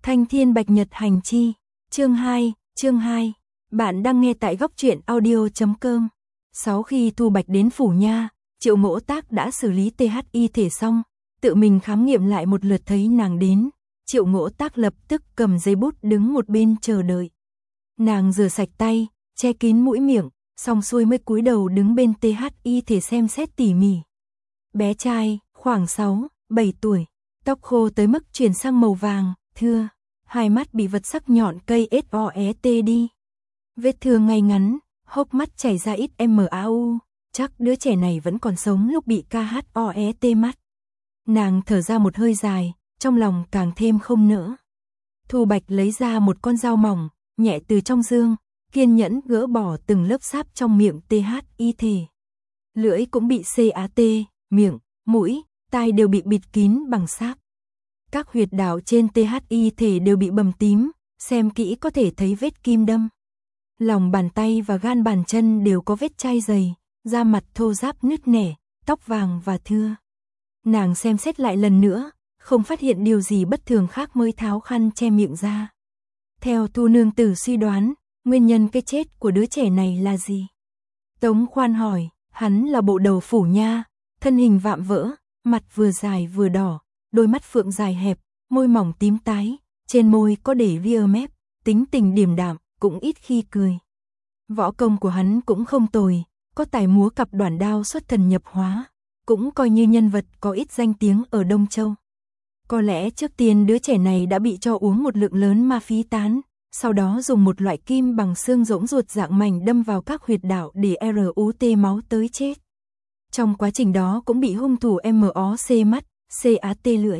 Thanh Thiên Bạch Nhật Hành Chi, chương 2, bạn đang nghe tại góc truyện audio.com. Sau khi Thu Bạch đến phủ nha, Triệu Mỗ Tác đã xử lý THY thể xong, tự mình khám nghiệm lại một lượt thấy nàng đến, Triệu Mỗ Tác lập tức cầm giấy bút đứng một bên chờ đợi. Nàng rửa sạch tay, che kín mũi miệng, xong xuôi mới cúi đầu đứng bên THY thể xem xét tỉ mỉ. Bé trai, khoảng 6, 7 tuổi, tóc khô tới mức chuyển sang màu vàng, thưa, hai mắt bị vật sắc nhọn cây SOET đi. Vết thương ngay ngắn, hốc mắt chảy ra ít MAU, chắc đứa trẻ này vẫn còn sống lúc bị KHOET mắt. Nàng thở ra một hơi dài, trong lòng càng thêm không nỡ. Thu Bạch lấy ra một con dao mỏng, nhẹ từ trong dương, kiên nhẫn gỡ bỏ từng lớp sáp trong miệng THY thể. Lưỡi cũng bị CAT, miệng, mũi, tai đều bị bịt kín bằng sáp. Các huyệt đạo trên THY thể đều bị bầm tím, xem kỹ có thể thấy vết kim đâm. Lòng bàn tay và gan bàn chân đều có vết chai dày, da mặt thô ráp nứt nẻ, tóc vàng và thưa. Nàng xem xét lại lần nữa, không phát hiện điều gì bất thường khác mới tháo khăn che miệng ra. Theo Thu nương tử suy đoán, nguyên nhân cái chết của đứa trẻ này là gì? Tống Khoan hỏi, hắn là bộ đầu phủ nha, thân hình vạm vỡ, mặt vừa dài vừa đỏ, đôi mắt phượng dài hẹp, môi mỏng tím tái, trên môi có để ria mép, tính tình điềm đạm, cũng ít khi cười. Võ công của hắn cũng không tồi, có tài múa cặp đoản đao xuất thần nhập hóa, cũng coi như nhân vật có ít danh tiếng ở Đông Châu. Có lẽ trước tiên đứa trẻ này đã bị cho uống một lượng lớn ma phí tán, sau đó dùng một loại kim bằng xương rỗng ruột dạng mảnh đâm vào các huyệt đạo để RUT máu tới chết. Trong quá trình đó cũng bị hung thủ MOC mắt, CAT lưỡi.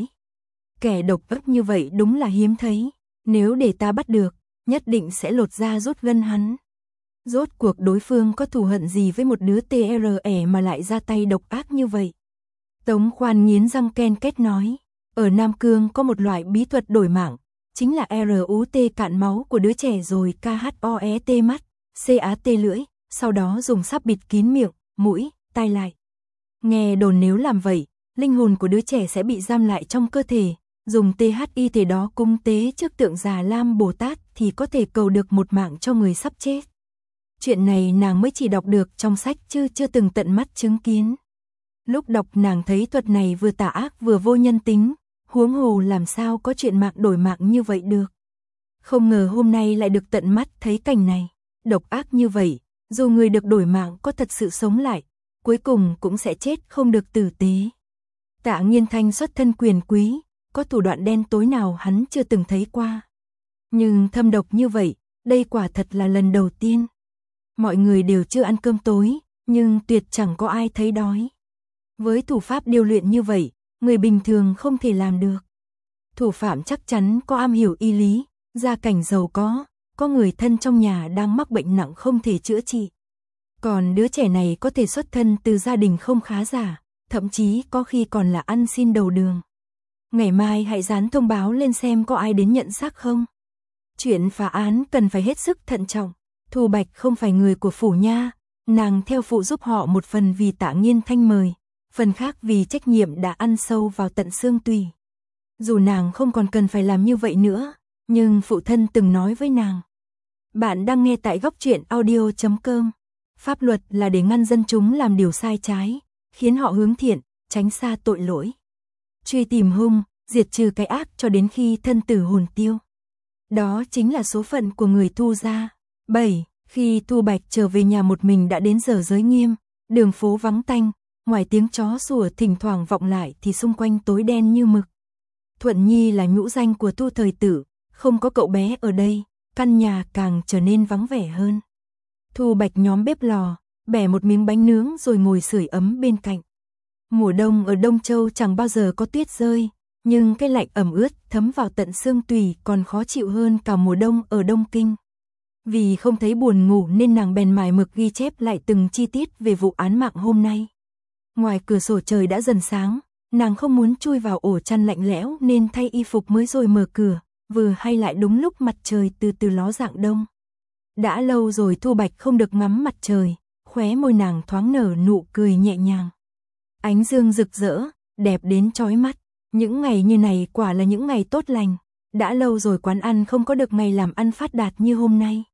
Kẻ độc ác như vậy đúng là hiếm thấy, nếu để ta bắt được, nhất định sẽ lột da rút gân hắn. Rốt cuộc đối phương có thù hận gì với một đứa TRE mà lại ra tay độc ác như vậy? Tống Khoan nghiến răng ken két nói, ở Nam Cương có một loại bí thuật đổi mạng, chính là RUT cạn máu của đứa trẻ rồi KHOET mắt, CAT lưỡi, sau đó dùng sáp bịt kín miệng, mũi, tai lại. Nghe đồn nếu làm vậy, linh hồn của đứa trẻ sẽ bị giam lại trong cơ thể, dùng THY thể đó cung tế trước tượng Già Lam Bồ Tát thì có thể cầu được một mạng cho người sắp chết. Chuyện này nàng mới chỉ đọc được trong sách chứ chưa từng tận mắt chứng kiến. Lúc đọc nàng thấy thuật này vừa tà ác vừa vô nhân tính, huống hồ làm sao có chuyện mạng đổi mạng như vậy được. Không ngờ hôm nay lại được tận mắt thấy cảnh này, độc ác như vậy, dù người được đổi mạng có thật sự sống lại, cuối cùng cũng sẽ chết không được tử tế. Tạ Nghiên Thanh xuất thân quyền quý, có thủ đoạn đen tối nào hắn chưa từng thấy qua. Nhưng thâm độc như vậy, đây quả thật là lần đầu tiên. Mọi người đều chưa ăn cơm tối, nhưng tuyệt chẳng có ai thấy đói. Với thủ pháp điêu luyện như vậy, người bình thường không thể làm được. Thủ phạm chắc chắn có am hiểu y lý, gia cảnh giàu có người thân trong nhà đang mắc bệnh nặng không thể chữa trị. Còn đứa trẻ này có thể xuất thân từ gia đình không khá giả, thậm chí có khi còn là ăn xin đầu đường. Ngày mai hãy dán thông báo lên xem có ai đến nhận xác không. Chuyện phá án cần phải hết sức thận trọng. Thu Bạch không phải người của phủ nha, nàng theo phụ giúp họ một phần vì Tạ Nghiên Thanh mời, phần khác vì trách nhiệm đã ăn sâu vào tận xương tủy. Dù nàng không còn cần phải làm như vậy nữa, nhưng phụ thân từng nói với nàng. Bạn đang nghe tại góc truyện audio.com. Pháp luật là để ngăn dân chúng làm điều sai trái, khiến họ hướng thiện, tránh xa tội lỗi. Truy tìm hung, diệt trừ cái ác cho đến khi thân tử hồn tiêu. Đó chính là số phận của người Thu gia. 7. Khi Thu Bạch trở về nhà một mình đã đến giờ giới nghiêm, đường phố vắng tanh, ngoài tiếng chó sủa thỉnh thoảng vọng lại thì xung quanh tối đen như mực. Thuận Nhi là nhũ danh của Thu Thời Tử, không có cậu bé ở đây, căn nhà càng trở nên vắng vẻ hơn. Thu Bạch nhóm bếp lò, bẻ một miếng bánh nướng rồi ngồi sưởi ấm bên cạnh. Mùa đông ở Đông Châu chẳng bao giờ có tuyết rơi, nhưng cái lạnh ẩm ướt thấm vào tận xương tủy còn khó chịu hơn cả mùa đông ở Đông Kinh. Vì không thấy buồn ngủ nên nàng bèn mải mực ghi chép lại từng chi tiết về vụ án mạng hôm nay. Ngoài cửa sổ trời đã dần sáng, nàng không muốn chui vào ổ chăn lạnh lẽo nên thay y phục mới rồi mở cửa, vừa hay lại đúng lúc mặt trời từ từ ló dạng đông. Đã lâu rồi Thu Bạch không được ngắm mặt trời, khóe môi nàng thoáng nở nụ cười nhẹ nhàng. Ánh dương rực rỡ, đẹp đến chói mắt, những ngày như này quả là những ngày tốt lành. Đã lâu rồi quán ăn không có được ngày làm ăn phát đạt như hôm nay.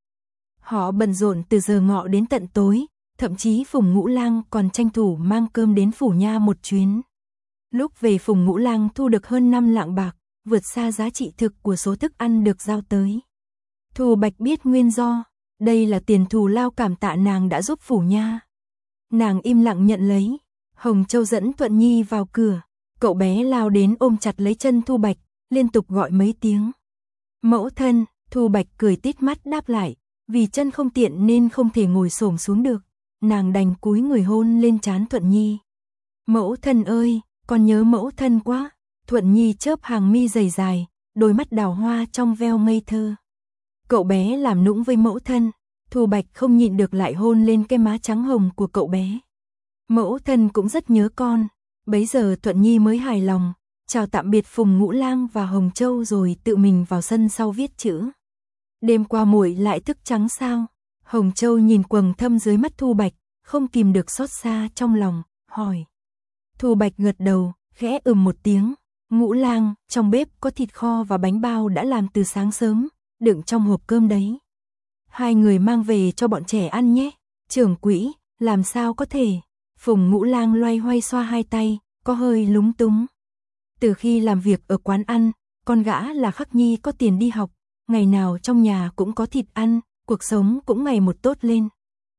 Họ bận rộn từ giờ ngọ đến tận tối, thậm chí Phùng Ngũ Lang còn tranh thủ mang cơm đến Phủ Nha một chuyến. Lúc về Phùng Ngũ Lang thu được hơn 5 lạng bạc, vượt xa giá trị thực của số thức ăn được giao tới. Thu Bạch biết nguyên do, đây là tiền thù lao cảm tạ nàng đã giúp Phủ Nha. Nàng im lặng nhận lấy. Hồng Châu dẫn Thuận Nhi vào cửa, cậu bé lao đến ôm chặt lấy chân Thu Bạch, liên tục gọi mấy tiếng. Mẫu thân, Thu Bạch cười tít mắt đáp lại, vì chân không tiện nên không thể ngồi xổm xuống được, nàng đành cúi người hôn lên trán Thuận Nhi. Mẫu thân ơi, con nhớ mẫu thân quá. Thuận Nhi chớp hàng mi dày dài, đôi mắt đào hoa trong veo ngây thơ. Cậu bé làm nũng với mẫu thân, Thu Bạch không nhịn được lại hôn lên cái má trắng hồng của cậu bé. Mẫu thân cũng rất nhớ con. Bấy giờ Thuận Nhi mới hài lòng, chào tạm biệt Phùng Ngũ Lang và Hồng Châu rồi tự mình vào sân sau viết chữ. Đêm qua muội lại thức trắng sao? Hồng Châu nhìn quầng thâm dưới mắt Thu Bạch, không kìm được xót xa trong lòng, hỏi. Thu Bạch gật đầu, khẽ một tiếng. Ngũ Lang, trong bếp có thịt kho và bánh bao đã làm từ sáng sớm, đựng trong hộp cơm đấy. Hai người mang về cho bọn trẻ ăn nhé. Trưởng quỹ, làm sao có thể? Phùng Ngũ Lang loay hoay xoa hai tay, có hơi lúng túng. Từ khi làm việc ở quán ăn, con gã là Khắc Nhi có tiền đi học, ngày nào trong nhà cũng có thịt ăn, cuộc sống cũng ngày một tốt lên.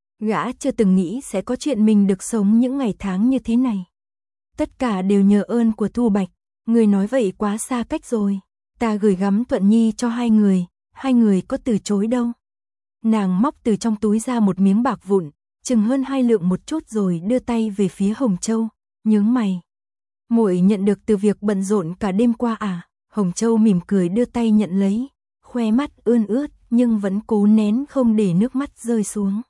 Gã chưa từng nghĩ sẽ có chuyện mình được sống những ngày tháng như thế này. Tất cả đều nhờ ơn của Thu Bạch, người nói vậy quá xa cách rồi. Ta gửi gắm Thuận Nhi cho hai người có từ chối đâu. Nàng móc từ trong túi ra một miếng bạc vụn, chừng hơn 2 lượng một chút rồi đưa tay về phía Hồng Châu, nhướng mày. Muội nhận được từ việc bận rộn cả đêm qua à? Hồng Châu mỉm cười đưa tay nhận lấy, khoe mắt ươn ướt nhưng vẫn cố nén không để nước mắt rơi xuống.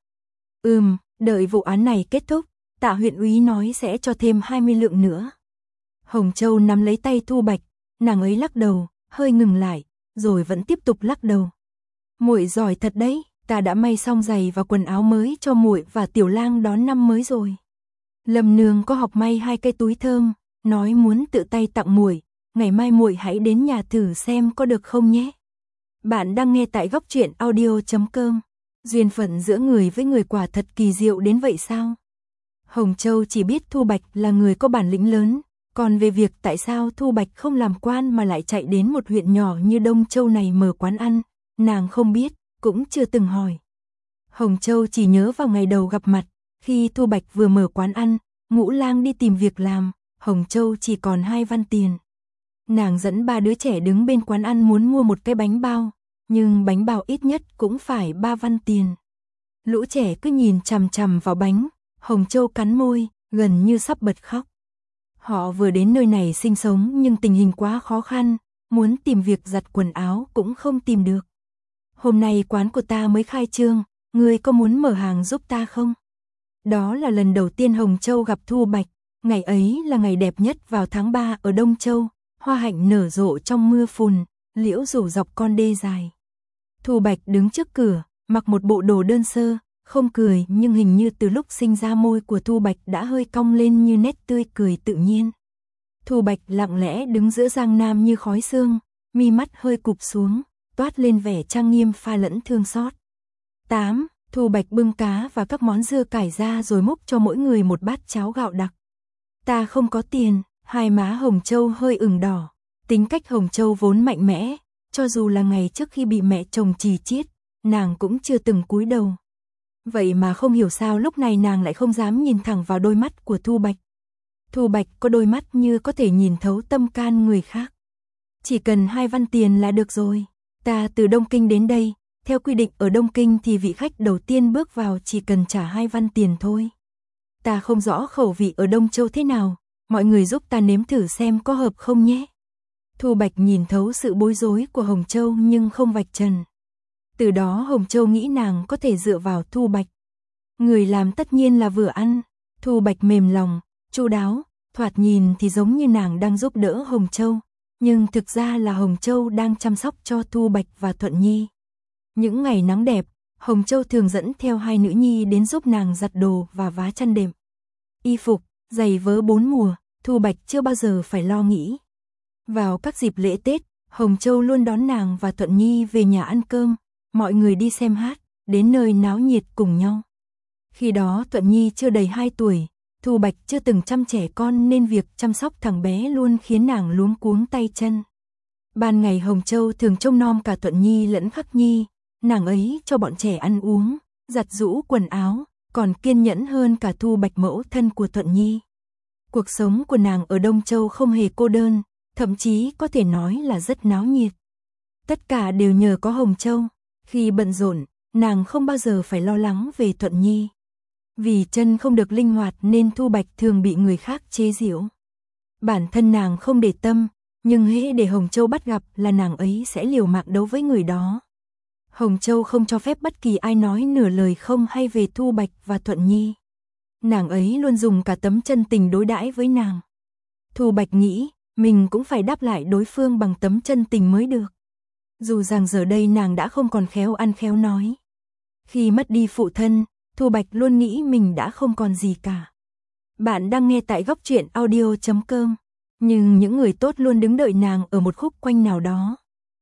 Đợi vụ án này kết thúc, Tạ huyện úy nói sẽ cho thêm 20 lượng nữa. Hồng Châu nắm lấy tay Thu Bạch, nàng ấy lắc đầu, hơi ngừng lại, rồi vẫn tiếp tục lắc đầu. Muội giỏi thật đấy, ta đã may xong giày và quần áo mới cho muội và Tiểu Lang đón năm mới rồi. Lâm nương có học may 2 cây túi thơm, nói muốn tự tay tặng muội, ngày mai muội hãy đến nhà thử xem có được không nhé. Bạn đang nghe tại Góc Truyện Audio.com. Duyên phận giữa người với người quả thật kỳ diệu đến vậy sao? Hồng Châu chỉ biết Thu Bạch là người có bản lĩnh lớn, còn về việc tại sao Thu Bạch không làm quan mà lại chạy đến một huyện nhỏ như Đông Châu này mở quán ăn, nàng không biết, cũng chưa từng hỏi. Hồng Châu chỉ nhớ vào ngày đầu gặp mặt, khi Thu Bạch vừa mở quán ăn, Ngũ Lang đi tìm việc làm, Hồng Châu chỉ còn 2 văn tiền. Nàng dẫn 3 đứa trẻ đứng bên quán ăn muốn mua một cái bánh bao, nhưng bánh bao ít nhất cũng phải 3 văn tiền. Lũ trẻ cứ nhìn chằm chằm vào bánh, Hồng Châu cắn môi, gần như sắp bật khóc. Họ vừa đến nơi này sinh sống nhưng tình hình quá khó khăn, muốn tìm việc giặt quần áo cũng không tìm được. Hôm nay quán của ta mới khai trương, ngươi có muốn mở hàng giúp ta không? Đó là lần đầu tiên Hồng Châu gặp Thu Bạch, ngày ấy là ngày đẹp nhất vào tháng 3 ở Đông Châu, hoa hạnh nở rộ trong mưa phùn, liễu rủ dọc con đê dài. Thu Bạch đứng trước cửa, mặc một bộ đồ đơn sơ, không cười nhưng hình như từ lúc sinh ra môi của Thu Bạch đã hơi cong lên như nét tươi cười tự nhiên. Thu Bạch lặng lẽ đứng giữa Giang Nam như khói sương, mi mắt hơi cụp xuống, toát lên vẻ trang nghiêm pha lẫn thương xót. 8. Thu Bạch bưng cá và các món dưa cải ra rồi múc cho mỗi người một bát cháo gạo đặc. Ta không có tiền, hai má Hồng Châu hơi ửng đỏ. Tính cách Hồng Châu vốn mạnh mẽ, cho dù là ngày trước khi bị mẹ chồng chì chiết, nàng cũng chưa từng cúi đầu. Vậy mà không hiểu sao lúc này nàng lại không dám nhìn thẳng vào đôi mắt của Thu Bạch. Thu Bạch có đôi mắt như có thể nhìn thấu tâm can người khác. Chỉ cần 2 văn tiền là được rồi. Ta từ Đông Kinh đến đây, theo quy định ở Đông Kinh thì vị khách đầu tiên bước vào chỉ cần trả 2 văn tiền thôi. Ta không rõ khẩu vị ở Đông Châu thế nào, mọi người giúp ta nếm thử xem có hợp không nhé. Thu Bạch nhìn thấu sự bối rối của Hồng Châu nhưng không vạch trần. Từ đó Hồng Châu nghĩ nàng có thể dựa vào Thu Bạch. Người làm tất nhiên là vừa ăn. Thu Bạch mềm lòng, chu đáo, thoạt nhìn thì giống như nàng đang giúp đỡ Hồng Châu, nhưng thực ra là Hồng Châu đang chăm sóc cho Thu Bạch và Thuận Nhi. Những ngày nắng đẹp, Hồng Châu thường dẫn theo 2 nữ nhi đến giúp nàng giặt đồ và vá chăn đệm. Y phục, giày vớ 4 mùa, Thu Bạch chưa bao giờ phải lo nghĩ. Vào các dịp lễ Tết, Hồng Châu luôn đón nàng và Thuận Nhi về nhà ăn cơm, mọi người đi xem hát, đến nơi náo nhiệt cùng nhau. Khi đó Thuận Nhi chưa đầy 2 tuổi, Thu Bạch chưa từng chăm trẻ con nên việc chăm sóc thằng bé luôn khiến nàng luống cuống tay chân. Ban ngày Hồng Châu thường trông nom cả Thuận Nhi lẫn Khắc Nhi, nàng ấy cho bọn trẻ ăn uống, giặt giũ quần áo, còn kiên nhẫn hơn cả Thu Bạch mẫu thân của Thuận Nhi. Cuộc sống của nàng ở Đông Châu không hề cô đơn, thậm chí có thể nói là rất náo nhiệt. Tất cả đều nhờ có Hồng Châu, khi bận rộn, nàng không bao giờ phải lo lắng về Thuận Nhi. Vì chân không được linh hoạt nên Thu Bạch thường bị người khác chế giễu. Bản thân nàng không để tâm, nhưng hễ để Hồng Châu bắt gặp là nàng ấy sẽ liều mạng đấu với người đó. Hồng Châu không cho phép bất kỳ ai nói nửa lời không hay về Thu Bạch và Thuận Nhi. Nàng ấy luôn dùng cả tấm chân tình đối đãi với nàng. Thu Bạch nghĩ, mình cũng phải đáp lại đối phương bằng tấm chân tình mới được. Dù rằng giờ đây nàng đã không còn khéo ăn khéo nói. Khi mất đi phụ thân, Thu Bạch luôn nghĩ mình đã không còn gì cả. Bạn đang nghe tại góc truyện audio.com. Nhưng những người tốt luôn đứng đợi nàng ở một khúc quanh nào đó.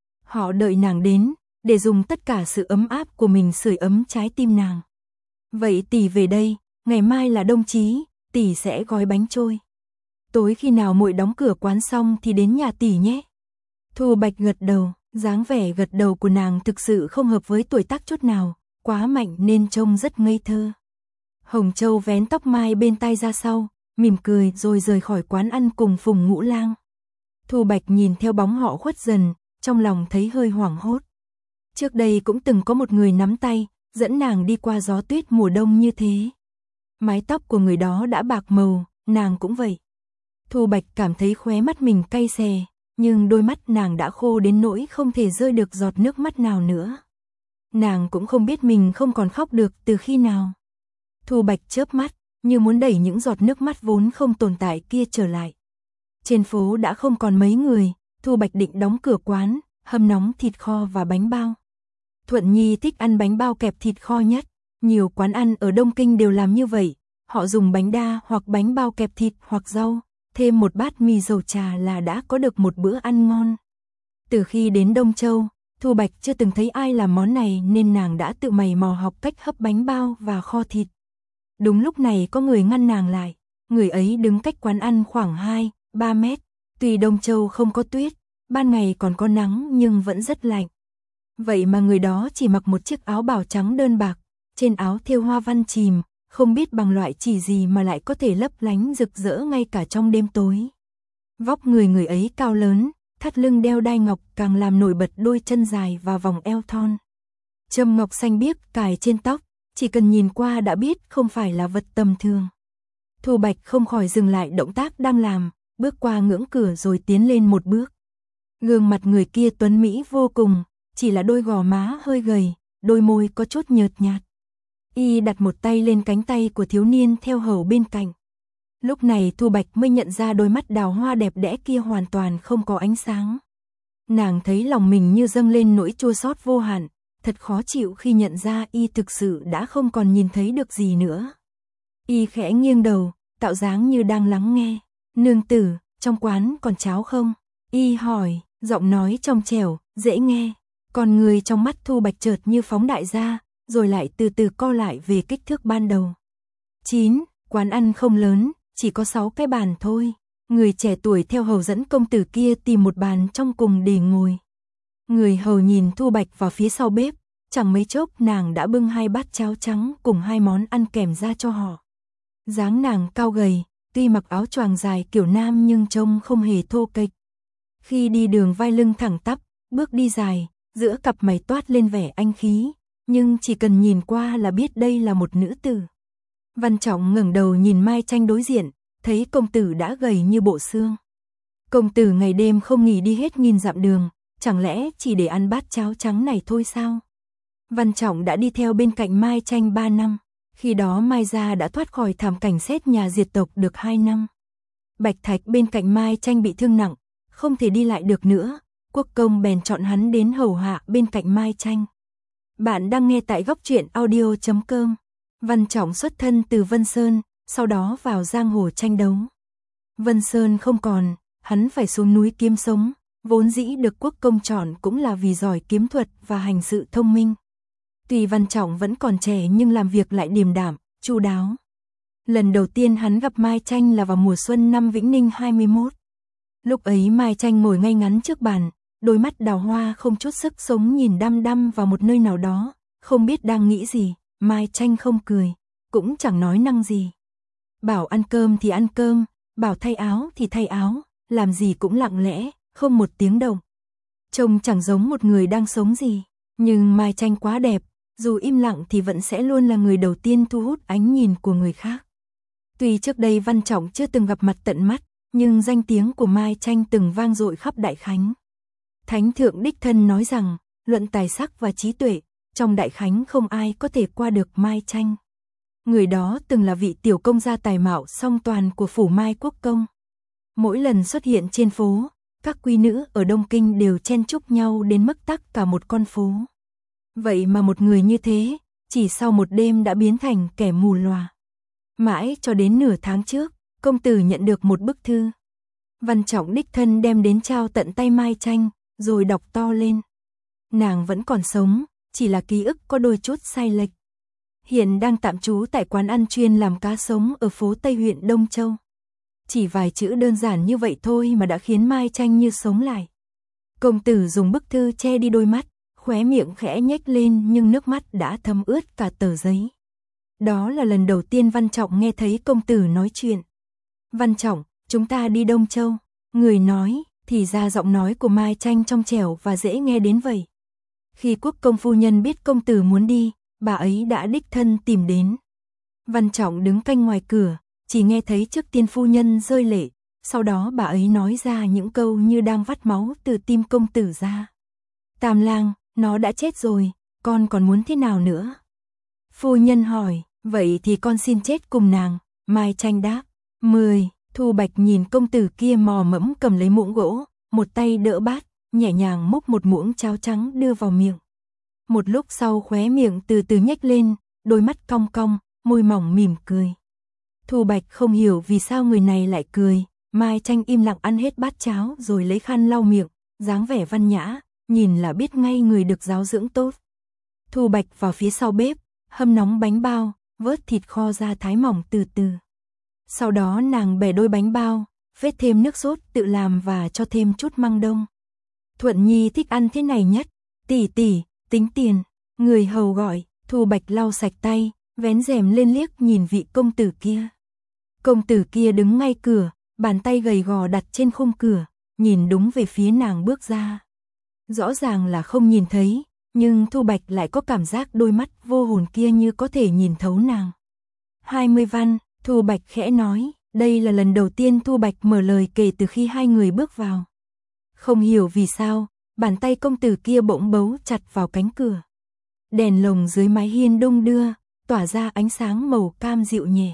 Họ đợi nàng đến, để dùng tất cả sự ấm áp của mình sưởi ấm trái tim nàng. Vậy tỷ về đây, ngày mai là Đông Chí, tỷ sẽ gói bánh trôi. Tối khi nào muội đóng cửa quán xong thì đến nhà tỷ nhé. Thu Bạch gật đầu, dáng vẻ gật đầu của nàng thực sự không hợp với tuổi tác chút nào, quá mạnh nên trông rất ngây thơ. Hồng Châu vén tóc mai bên tai ra sau, mỉm cười rồi rời khỏi quán ăn cùng Phùng Ngũ Lang. Thu Bạch nhìn theo bóng họ khuất dần, trong lòng thấy hơi hoảng hốt. Trước đây cũng từng có một người nắm tay, dẫn nàng đi qua gió tuyết mùa đông như thế. Mái tóc của người đó đã bạc màu, nàng cũng vậy. Thu Bạch cảm thấy khóe mắt mình cay xè, nhưng đôi mắt nàng đã khô đến nỗi không thể rơi được giọt nước mắt nào nữa. Nàng cũng không biết mình không còn khóc được từ khi nào. Thu Bạch chớp mắt, như muốn đẩy những giọt nước mắt vốn không tồn tại kia trở lại. Trên phố đã không còn mấy người, Thu Bạch định đóng cửa quán, hâm nóng thịt kho và bánh bao. Thuận Nhi thích ăn bánh bao kẹp thịt kho nhất, nhiều quán ăn ở Đông Kinh đều làm như vậy, họ dùng bánh đa hoặc bánh bao kẹp thịt hoặc rau, thêm một bát mì dầu trà là đã có được một bữa ăn ngon. Từ khi đến Đông Châu, Thu Bạch chưa từng thấy ai làm món này nên nàng đã tự mày mò học cách hấp bánh bao và kho thịt. Đúng lúc này có người ngăn nàng lại, người ấy đứng cách quán ăn khoảng 2-3 mét, tuy Đông Châu không có tuyết, ban ngày còn có nắng nhưng vẫn rất lạnh. Vậy mà người đó chỉ mặc một chiếc áo bào trắng đơn bạc, trên áo thêu hoa văn chìm, không biết bằng loại chỉ gì mà lại có thể lấp lánh rực rỡ ngay cả trong đêm tối. Vóc người ấy cao lớn, thắt lưng đeo đai ngọc càng làm nổi bật đôi chân dài và vòng eo thon. Châm ngọc xanh biếc cài trên tóc, chỉ cần nhìn qua đã biết không phải là vật tầm thường. Thu Bạch không khỏi dừng lại động tác đang làm, bước qua ngưỡng cửa rồi tiến lên một bước. Gương mặt người kia tuấn mỹ vô cùng, chỉ là đôi gò má hơi gầy, đôi môi có chút nhợt nhạt. Y đặt một tay lên cánh tay của thiếu niên theo hầu bên cạnh. Lúc này Thu Bạch mới nhận ra đôi mắt đào hoa đẹp đẽ kia hoàn toàn không có ánh sáng. Nàng thấy lòng mình như dâng lên nỗi chua xót vô hạn, thật khó chịu khi nhận ra Y thực sự đã không còn nhìn thấy được gì nữa. Y khẽ nghiêng đầu, tạo dáng như đang lắng nghe. Nương tử, trong quán còn cháo không? Y hỏi, giọng nói trong trẻo, dễ nghe. Còn người trong mắt Thu Bạch chợt như phóng đại ra, rồi lại từ từ co lại về kích thước ban đầu. 9. Quán ăn không lớn, chỉ có 6 cái bàn thôi. Người trẻ tuổi theo hầu dẫn công tử kia tìm một bàn trong cùng để ngồi. Người hầu nhìn Thu Bạch vào phía sau bếp, chẳng mấy chốc nàng đã bưng 2 bát cháo trắng cùng 2 món ăn kèm ra cho họ. Dáng nàng cao gầy, tuy mặc áo choàng dài kiểu nam nhưng trông không hề thô kệch. Khi đi đường vai lưng thẳng tắp, bước đi dài, giữa cặp mày toát lên vẻ anh khí, nhưng chỉ cần nhìn qua là biết đây là một nữ tử. Văn Trọng ngẩng đầu nhìn Mai Tranh đối diện, thấy công tử đã gầy như bộ xương. Công tử ngày đêm không nghỉ đi hết nghìn dặm đường, chẳng lẽ chỉ để ăn bát cháo trắng này thôi sao? Văn Trọng đã đi theo bên cạnh Mai Tranh 3 năm, khi đó Mai gia đã thoát khỏi thảm cảnh xét nhà diệt tộc được 2 năm. Bạch Thạch bên cạnh Mai Tranh bị thương nặng, không thể đi lại được nữa, Quốc công bèn chọn hắn đến hầu hạ bên cạnh Mai Tranh. Bạn đang nghe tại góc truyện audio.com. Văn Trọng xuất thân từ Vân Sơn, sau đó vào giang hồ tranh đấu. Vân Sơn không còn, hắn phải xuống núi kiếm sống, vốn dĩ được quốc công chọn cũng là vì giỏi kiếm thuật và hành sự thông minh. Tuy Văn Trọng vẫn còn trẻ nhưng làm việc lại điềm đạm, chu đáo. Lần đầu tiên hắn gặp Mai Tranh là vào mùa xuân năm Vĩnh Ninh 21. Lúc ấy Mai Tranh ngồi ngay ngắn trước bàn, đôi mắt đào hoa không chút sức sống nhìn đăm đăm vào một nơi nào đó, không biết đang nghĩ gì. Mai Tranh không cười, cũng chẳng nói năng gì. Bảo ăn cơm thì ăn cơm, bảo thay áo thì thay áo, làm gì cũng lặng lẽ, không một tiếng động. Trông chẳng giống một người đang sống gì, nhưng Mai Tranh quá đẹp, dù im lặng thì vẫn sẽ luôn là người đầu tiên thu hút ánh nhìn của người khác. Tuy trước đây Văn Trọng chưa từng gặp mặt tận mắt, nhưng danh tiếng của Mai Tranh từng vang dội khắp Đại Khánh. Thánh thượng đích thân nói rằng, luận tài sắc và trí tuệ, trong Đại Khánh không ai có thể qua được Mai Tranh. Người đó từng là vị tiểu công gia tài mạo song toàn của phủ Mai Quốc công. Mỗi lần xuất hiện trên phố, các quý nữ ở Đông Kinh đều chen chúc nhau đến mức tắc cả một con phố. Vậy mà một người như thế, chỉ sau một đêm đã biến thành kẻ mù lòa. Mãi cho đến nửa tháng trước, công tử nhận được một bức thư. Văn Trọng đích thân đem đến trao tận tay Mai Tranh, rồi đọc to lên. Nàng vẫn còn sống, chỉ là ký ức có đôi chút sai lệch. Hiện đang tạm trú tại quán ăn chuyên làm cá sống ở phố Tây huyện Đông Châu. Chỉ vài chữ đơn giản như vậy thôi mà đã khiến Mai Tranh như sống lại. Công tử dùng bức thư che đi đôi mắt, khóe miệng khẽ nhếch lên nhưng nước mắt đã thấm ướt cả tờ giấy. Đó là lần đầu tiên Văn Trọng nghe thấy công tử nói chuyện. Văn Trọng, chúng ta đi Đông Châu. Người nói, thì ra giọng nói của Mai Tranh trong trẻo và dễ nghe đến vậy. Khi quốc công phu nhân biết công tử muốn đi, bà ấy đã đích thân tìm đến. Văn Trọng đứng canh ngoài cửa, chỉ nghe thấy trước tiên phu nhân rơi lệ, sau đó bà ấy nói ra những câu như đang vắt máu từ tim công tử ra. Tam lang, nó đã chết rồi, con còn muốn thế nào nữa? Phu nhân hỏi, vậy thì con xin chết cùng nàng. Mai Tranh đáp, 10. Thu Bạch nhìn công tử kia mò mẫm cầm lấy muỗng gỗ, một tay đỡ bát, nhẹ nhàng múc một muỗng cháo trắng đưa vào miệng. Một lúc sau khóe miệng từ từ nhếch lên, đôi mắt cong cong, môi mỏng mỉm cười. Thu Bạch không hiểu vì sao người này lại cười. Mai Tranh im lặng ăn hết bát cháo rồi lấy khăn lau miệng, dáng vẻ văn nhã, nhìn là biết ngay người được giáo dưỡng tốt. Thu Bạch vào phía sau bếp, hâm nóng bánh bao, vớt thịt kho ra thái mỏng từ từ. Sau đó nàng bẻ đôi bánh bao, vết thêm nước sốt tự làm và cho thêm chút măng đông. Thuận Nhi thích ăn thế này nhất. Tỷ tỷ, tính tiền. Người hầu gọi. Thu Bạch lau sạch tay, vén rèm lên liếc nhìn vị công tử kia. Công tử kia đứng ngay cửa, bàn tay gầy gò đặt trên khung cửa, nhìn đúng về phía nàng bước ra. Rõ ràng là không nhìn thấy, nhưng Thu Bạch lại có cảm giác đôi mắt vô hồn kia như có thể nhìn thấu nàng. 20 văn, Thu Bạch khẽ nói, đây là lần đầu tiên Thu Bạch mở lời kể từ khi hai người bước vào. Không hiểu vì sao, bàn tay công tử kia bỗng bấu chặt vào cánh cửa. Đèn lồng dưới mái hiên đung đưa, tỏa ra ánh sáng màu cam dịu nhẹ.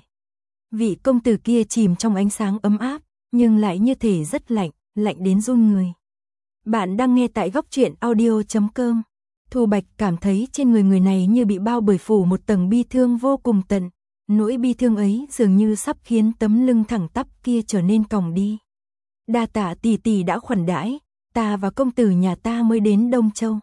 Vị công tử kia chìm trong ánh sáng ấm áp, nhưng lại như thể rất lạnh, lạnh đến run người. Bạn đang nghe tại góc truyện audio.com. Thu Bạch cảm thấy trên người này như bị bao bởi phủ một tầng bi thương vô cùng tận. Nỗi bi thương ấy dường như sắp khiến tấm lưng thẳng tắp kia trở nên còng đi. Đa tạ tỷ tỷ đã khoản đãi, ta và công tử nhà ta mới đến Đông Châu.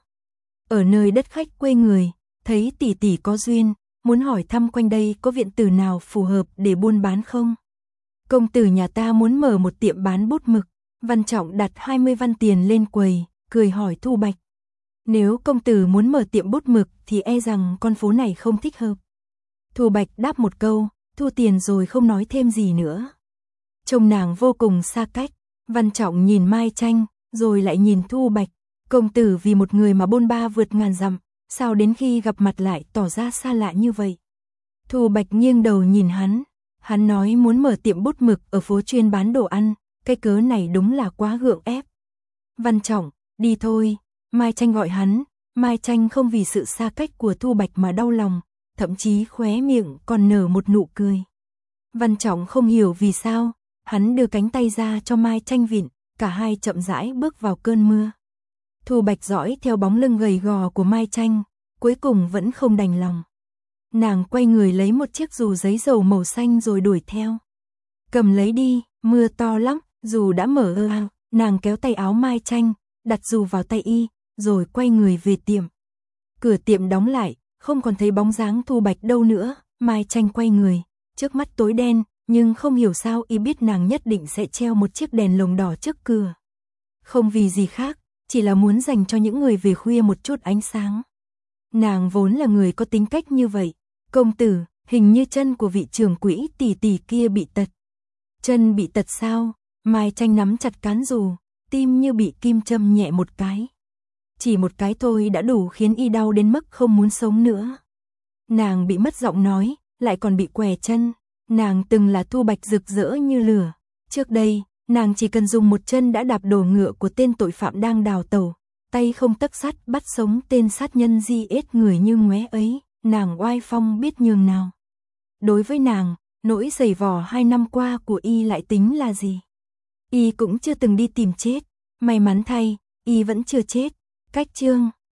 Ở nơi đất khách quê người, thấy tỷ tỷ có duyên, muốn hỏi thăm quanh đây có viện tử nào phù hợp để buôn bán không? Công tử nhà ta muốn mở một tiệm bán bút mực. Văn Trọng đặt 20 văn tiền lên quầy, cười hỏi Thu Bạch. Nếu công tử muốn mở tiệm bút mực thì e rằng con phố này không thích hợp. Thu Bạch đáp một câu, thu tiền rồi không nói thêm gì nữa. Trông nàng vô cùng xa cách, Văn Trọng nhìn Mai Tranh, rồi lại nhìn Thu Bạch. Công tử vì một người mà bôn ba vượt ngàn dặm, sao đến khi gặp mặt lại tỏ ra xa lạ như vậy? Thu Bạch nghiêng đầu nhìn hắn nói muốn mở tiệm bút mực ở phố chuyên bán đồ ăn, cái cớ này đúng là quá gượng ép. Văn Trọng, đi thôi, Mai Tranh gọi hắn. Mai Tranh không vì sự xa cách của Thu Bạch mà đau lòng, thậm chí khóe miệng còn nở một nụ cười. Văn Trọng không hiểu vì sao, hắn đưa cánh tay ra cho Mai Tranh vịn, cả hai chậm rãi bước vào cơn mưa. Thu Bạch dõi theo bóng lưng gầy gò của Mai Tranh, cuối cùng vẫn không đành lòng. Nàng quay người lấy một chiếc dù giấy dầu màu xanh rồi đuổi theo. Cầm lấy đi, mưa to lắm, dù đã mở ơ. Nàng kéo tay áo Mai Tranh, đặt dù vào tay y, rồi quay người về tiệm. Cửa tiệm đóng lại, không còn thấy bóng dáng Thu Bạch đâu nữa, Mai Tranh quay người, trước mắt tối đen, nhưng không hiểu sao y biết nàng nhất định sẽ treo một chiếc đèn lồng đỏ trước cửa. Không vì gì khác, chỉ là muốn dành cho những người về khuya một chút ánh sáng. Nàng vốn là người có tính cách như vậy. Công tử, hình như chân của vị trưởng quỹ tỷ tỷ kia bị tật. Chân bị tật sao? Mai Tranh nắm chặt cán dù, tim như bị kim châm nhẹ một cái. Chỉ một cái thôi đã đủ khiến y đau đến mức không muốn sống nữa. Nàng bị mất giọng nói, lại còn bị què chân. Nàng từng là Thu Bạch rực rỡ như lửa. Trước đây, nàng chỉ cần dùng một chân đã đạp đổ ngựa của tên tội phạm đang đào tẩu, tay không tấc sắt bắt sống tên sát nhân giết người như ngoé ấy, nàng oai phong biết nhường nào. Đối với nàng, nỗi giày vò 2 năm qua của y lại tính là gì? Y cũng chưa từng đi tìm chết, may mắn thay, y vẫn chưa chết. Cách chương